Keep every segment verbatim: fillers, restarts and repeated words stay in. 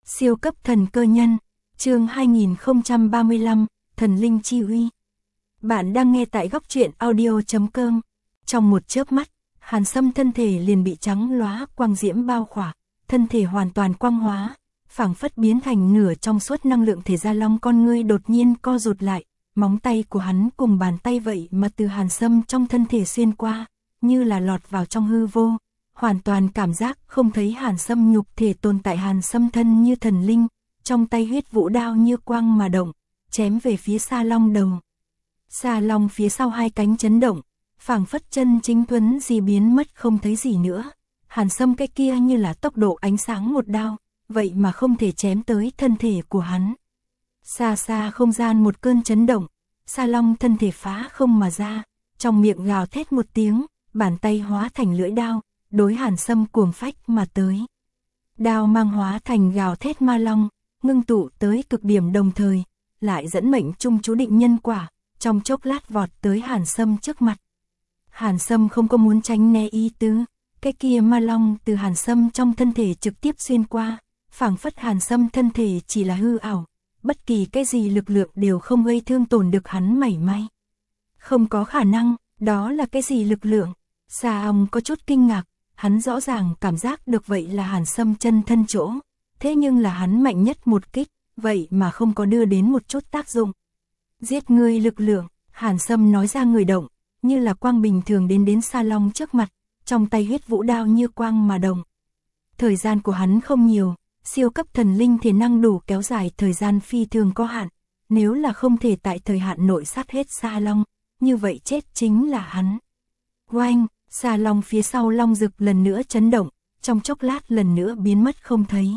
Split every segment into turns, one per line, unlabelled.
Siêu cấp thần cơ nhân, chương hai nghìn không trăm ba mươi lăm, thần linh chi uy. Bạn đang nghe tại góc truyện audio chấm com. Trong một chớp mắt, Hàn Sâm thân thể liền bị trắng lóa quang diễm bao khỏa, thân thể hoàn toàn quang hóa, phảng phất biến thành nửa trong suốt năng lượng thể. Gia Long con ngươi đột nhiên co rụt lại, móng tay của hắn cùng bàn tay vậy mà từ Hàn Sâm trong thân thể xuyên qua, như là lọt vào trong hư vô, hoàn toàn cảm giác không thấy Hàn Sâm nhục thể tồn tại. Hàn Sâm thân như thần linh, trong tay huyết vũ đao như quang mà động, chém về phía Sa Long đầu. Sa Long phía sau hai cánh chấn động, phảng phất chân chính thuấn di biến mất không thấy gì nữa. Hàn Sâm cái kia như là tốc độ ánh sáng một đao, vậy mà không thể chém tới thân thể của hắn. Xa xa không gian một cơn chấn động, Sa Long thân thể phá không mà ra, trong miệng gào thét một tiếng, bàn tay hóa thành lưỡi đao, đối Hàn Sâm cuồng phách mà tới. Đao mang hóa thành gào thét ma long, ngưng tụ tới cực điểm, đồng thời lại dẫn mệnh trung chú định nhân quả, trong chốc lát vọt tới Hàn Sâm trước mặt. Hàn Sâm không có muốn tránh né ý tứ, cái kia ma long từ Hàn Sâm trong thân thể trực tiếp xuyên qua, phảng phất Hàn Sâm thân thể chỉ là hư ảo, bất kỳ cái gì lực lượng đều không gây thương tổn được hắn mảy may. Không có khả năng, đó là cái gì lực lượng? Sa Ong có chút kinh ngạc, hắn rõ ràng cảm giác được vậy là Hàn Sâm chân thân chỗ, thế nhưng là hắn mạnh nhất một kích, vậy mà không có đưa đến một chút tác dụng. Giết ngươi lực lượng, Hàn Sâm nói ra người động, như là quang bình thường đến đến Sa Long trước mặt, trong tay huyết vũ đao như quang mà động. Thời gian của hắn không nhiều, siêu cấp thần linh thể năng đủ kéo dài thời gian phi thường có hạn, nếu là không thể tại thời hạn nội sát hết Sa Long, như vậy chết chính là hắn. Oanh, Sa Long phía sau long rực lần nữa chấn động, trong chốc lát lần nữa biến mất không thấy.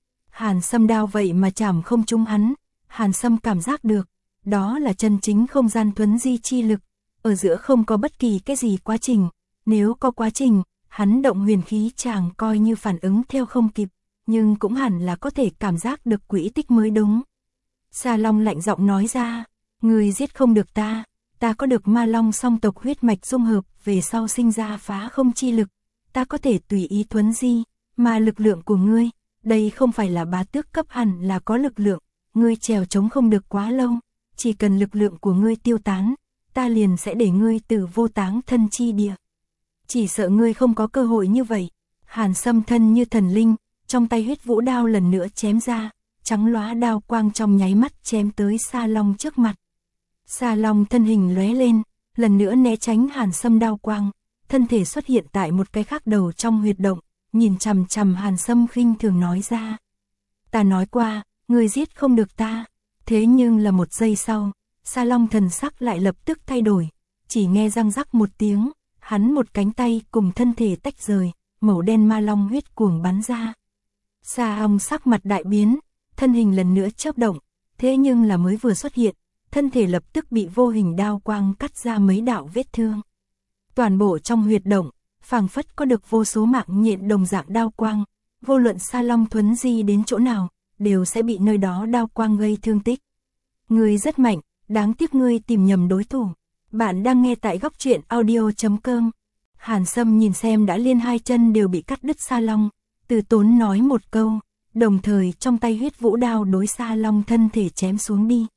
Hàn Sâm đao vậy mà chảm không trúng hắn, Hàn Sâm cảm giác được, đó là chân chính không gian thuấn di chi lực, ở giữa không có bất kỳ cái gì quá trình, nếu có quá trình, hắn động huyền khí chàng coi như phản ứng theo không kịp, nhưng cũng hẳn là có thể cảm giác được quỹ tích mới đúng. Sa Long lạnh giọng nói ra, người giết không được ta, ta có được ma long song tộc huyết mạch dung hợp, về sau sinh ra phá không chi lực, ta có thể tùy ý thuấn di, mà lực lượng của ngươi, đây không phải là bá tước cấp, hẳn là có lực lượng, ngươi trèo chống không được quá lâu, chỉ cần lực lượng của ngươi tiêu tán, ta liền sẽ để ngươi từ vô táng thân chi địa. Chỉ sợ ngươi không có cơ hội như vậy. Hàn Sâm thân như thần linh, trong tay huyết vũ đao lần nữa chém ra, trắng lóa đao quang trong nháy mắt chém tới Sa Long trước mặt. Sa Long thân hình lóe lên, lần nữa né tránh Hàn Sâm đao quang, thân thể xuất hiện tại một cái khác đầu trong huyệt động, nhìn chằm chằm Hàn Sâm khinh thường nói ra. Ta nói qua, ngươi giết không được ta. Thế nhưng là một giây sau, Sa Long thần sắc lại lập tức thay đổi, chỉ nghe răng rắc một tiếng, hắn một cánh tay cùng thân thể tách rời, màu đen ma long huyết cuồng bắn ra. Sa Ong sắc mặt đại biến, thân hình lần nữa chớp động, thế nhưng là mới vừa xuất hiện, thân thể lập tức bị vô hình đao quang cắt ra mấy đạo vết thương. Toàn bộ trong huyệt động, phảng phất có được vô số mạng nhện đồng dạng đao quang, vô luận Sa Long thuấn di đến chỗ nào, đều sẽ bị nơi đó đao quang gây thương tích. Ngươi rất mạnh, đáng tiếc ngươi tìm nhầm đối thủ. Bạn đang nghe tại góc truyện audio chấm com. Hàn Sâm nhìn xem đã liên hai chân đều bị cắt đứt Sa Long, từ tốn nói một câu, đồng thời trong tay huyết vũ đao đối Sa Long thân thể chém xuống đi.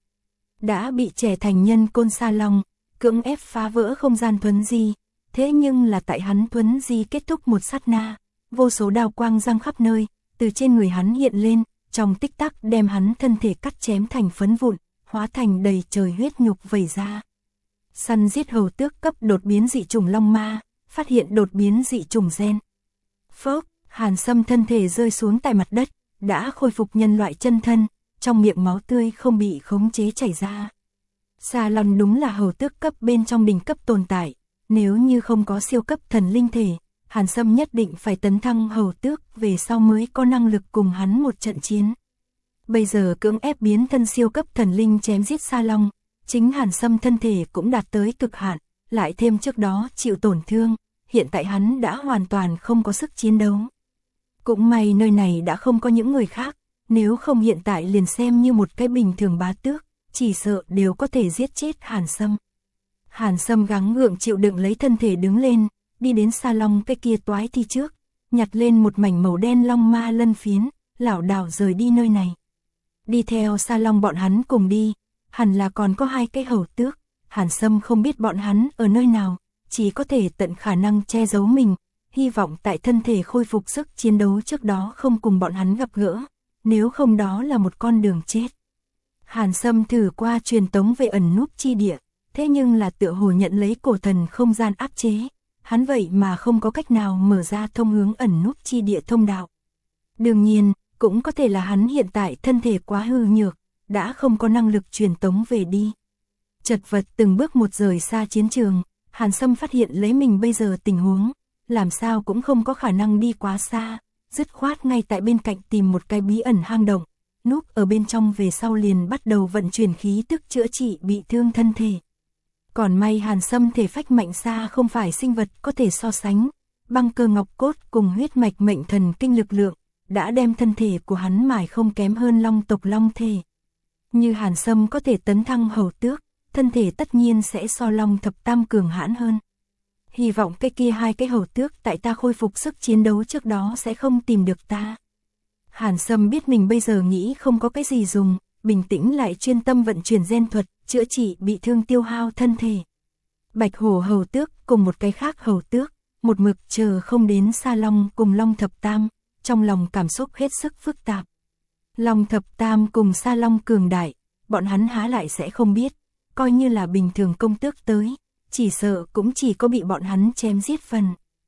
Đã bị trẻ thành nhân côn Sa Long, cưỡng ép phá vỡ không gian thuấn di, thế nhưng là tại hắn thuấn di kết thúc một sát na, vô số đao quang răng khắp nơi, từ trên người hắn hiện lên, trong tích tắc đem hắn thân thể cắt chém thành phấn vụn, hóa thành đầy trời huyết nhục vẩy ra. Săn giết hầu tước cấp đột biến dị chủng long ma, phát hiện đột biến dị chủng gen. Phốc, Hàn Sâm thân thể rơi xuống tại mặt đất, đã khôi phục nhân loại chân thân, trong miệng máu tươi không bị khống chế chảy ra. Sa Long đúng là hầu tước cấp bên trong đỉnh cấp tồn tại, nếu như không có siêu cấp thần linh thể, Hàn Sâm nhất định phải tấn thăng hầu tước về sau mới có năng lực cùng hắn một trận chiến. Bây giờ cưỡng ép biến thân siêu cấp thần linh chém giết Sa Long, chính Hàn Sâm thân thể cũng đạt tới cực hạn, lại thêm trước đó chịu tổn thương, hiện tại hắn đã hoàn toàn không có sức chiến đấu. Cũng may nơi này đã không có những người khác, nếu không hiện tại liền xem như một cái bình thường bá tước, chỉ sợ đều có thể giết chết Hàn Sâm. Hàn Sâm gắng gượng chịu đựng lấy thân thể đứng lên, đi đến Sa Long cái kia toái thi trước, nhặt lên một mảnh màu đen long ma lân phiến, lảo đảo rời đi nơi này. Đi theo Sa Long bọn hắn cùng đi, hẳn là còn có hai cái hầu tước, Hàn Sâm không biết bọn hắn ở nơi nào, chỉ có thể tận khả năng che giấu mình, hy vọng tại thân thể khôi phục sức chiến đấu trước đó không cùng bọn hắn gặp gỡ, nếu không đó là một con đường chết. Hàn Sâm thử qua truyền tống về ẩn núp chi địa, thế nhưng là tựa hồ nhận lấy cổ thần không gian áp chế, hắn vậy mà không có cách nào mở ra thông hướng ẩn núp chi địa thông đạo. Đương nhiên, cũng có thể là hắn hiện tại thân thể quá hư nhược, đã không có năng lực truyền tống về đi. Chật vật từng bước một rời xa chiến trường, Hàn Sâm phát hiện lấy mình bây giờ tình huống, làm sao cũng không có khả năng đi quá xa, dứt khoát ngay tại bên cạnh tìm một cái bí ẩn hang động, núp ở bên trong về sau liền bắt đầu vận chuyển khí tức chữa trị bị thương thân thể. Còn may Hàn Sâm thể phách mạnh xa không phải sinh vật có thể so sánh, băng cơ ngọc cốt cùng huyết mạch mệnh thần kinh lực lượng, đã đem thân thể của hắn mài không kém hơn long tộc long thể. Như Hàn Sâm có thể tấn thăng hầu tước, thân thể tất nhiên sẽ so long thập tam cường hãn hơn. Hy vọng cái kia hai cái hầu tước tại ta khôi phục sức chiến đấu trước đó sẽ không tìm được ta. Hàn Sâm biết mình bây giờ nghĩ không có cái gì dùng, bình tĩnh lại chuyên tâm vận chuyển gen thuật, chữa trị bị thương tiêu hao thân thể. Bạch hổ hầu tước cùng một cái khác hầu tước, một mực chờ không đến Sa Long cùng Long Thập Tam, trong lòng cảm xúc hết sức phức tạp. Long Thập Tam cùng Sa Long cường đại, bọn hắn há lại sẽ không biết, coi như là bình thường công tước tới, chỉ sợ cũng chỉ có bị bọn hắn chém giết phần.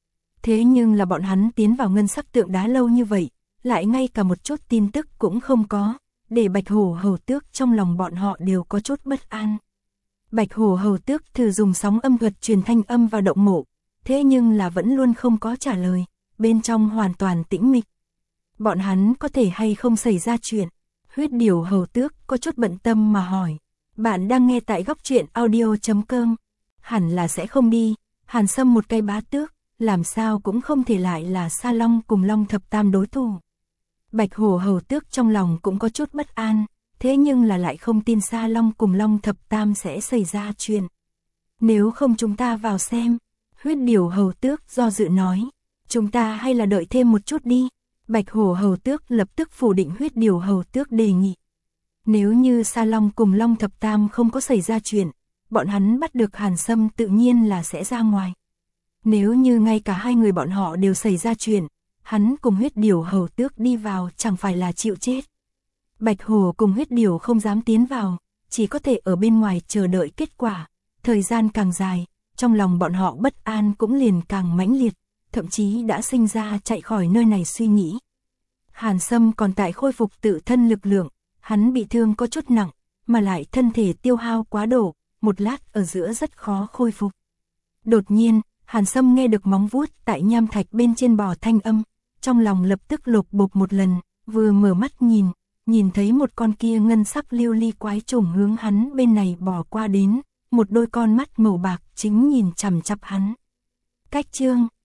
Thế nhưng là bọn hắn tiến vào ngân sắc tượng đá lâu như vậy, lại ngay cả một chút tin tức cũng không có, để Bạch hổ hầu tước trong lòng bọn họ đều có chút bất an. Bạch hổ hầu tước thử dùng sóng âm thuật truyền thanh âm vào động mộ, thế nhưng là vẫn luôn không có trả lời, bên trong hoàn toàn tĩnh mịch. Bọn hắn có thể hay không xảy ra chuyện? Huyết điểu hầu tước có chút bận tâm mà hỏi. Bạn đang nghe tại góc truyện audio chấm com. Hẳn là sẽ không đi, Hàn Sâm một cây bá tước, làm sao cũng không thể lại là Sa Long cùng Long Thập Tam đối thủ. Bạch hổ hầu tước trong lòng cũng có chút bất an, thế nhưng là lại không tin Sa Long cùng Long Thập Tam sẽ xảy ra chuyện. Nếu không chúng ta vào xem, huyết điểu hầu tước do dự nói, chúng ta hay là đợi thêm một chút đi. Bạch hổ hầu tước lập tức phủ định huyết điểu hầu tước đề nghị. Nếu như Sa Long cùng Long Thập Tam không có xảy ra chuyện, bọn hắn bắt được Hàn Sâm tự nhiên là sẽ ra ngoài. Nếu như ngay cả hai người bọn họ đều xảy ra chuyện, hắn cùng huyết điểu hầu tước đi vào chẳng phải là chịu chết. Bạch hổ cùng huyết điểu không dám tiến vào, chỉ có thể ở bên ngoài chờ đợi kết quả. Thời gian càng dài, trong lòng bọn họ bất an cũng liền càng mãnh liệt, thậm chí đã sinh ra chạy khỏi nơi này suy nghĩ. Hàn Sâm còn tại khôi phục tự thân lực lượng, hắn bị thương có chút nặng, mà lại thân thể tiêu hao quá độ, một lát ở giữa rất khó khôi phục. Đột nhiên, Hàn Sâm nghe được móng vuốt tại nham thạch bên trên bò thanh âm, trong lòng lập tức lột bột một lần, vừa mở mắt nhìn, nhìn thấy một con kia ngân sắc lưu ly quái trùng hướng hắn bên này bò qua đến, một đôi con mắt màu bạc chính nhìn chằm chằm hắn. Cách chương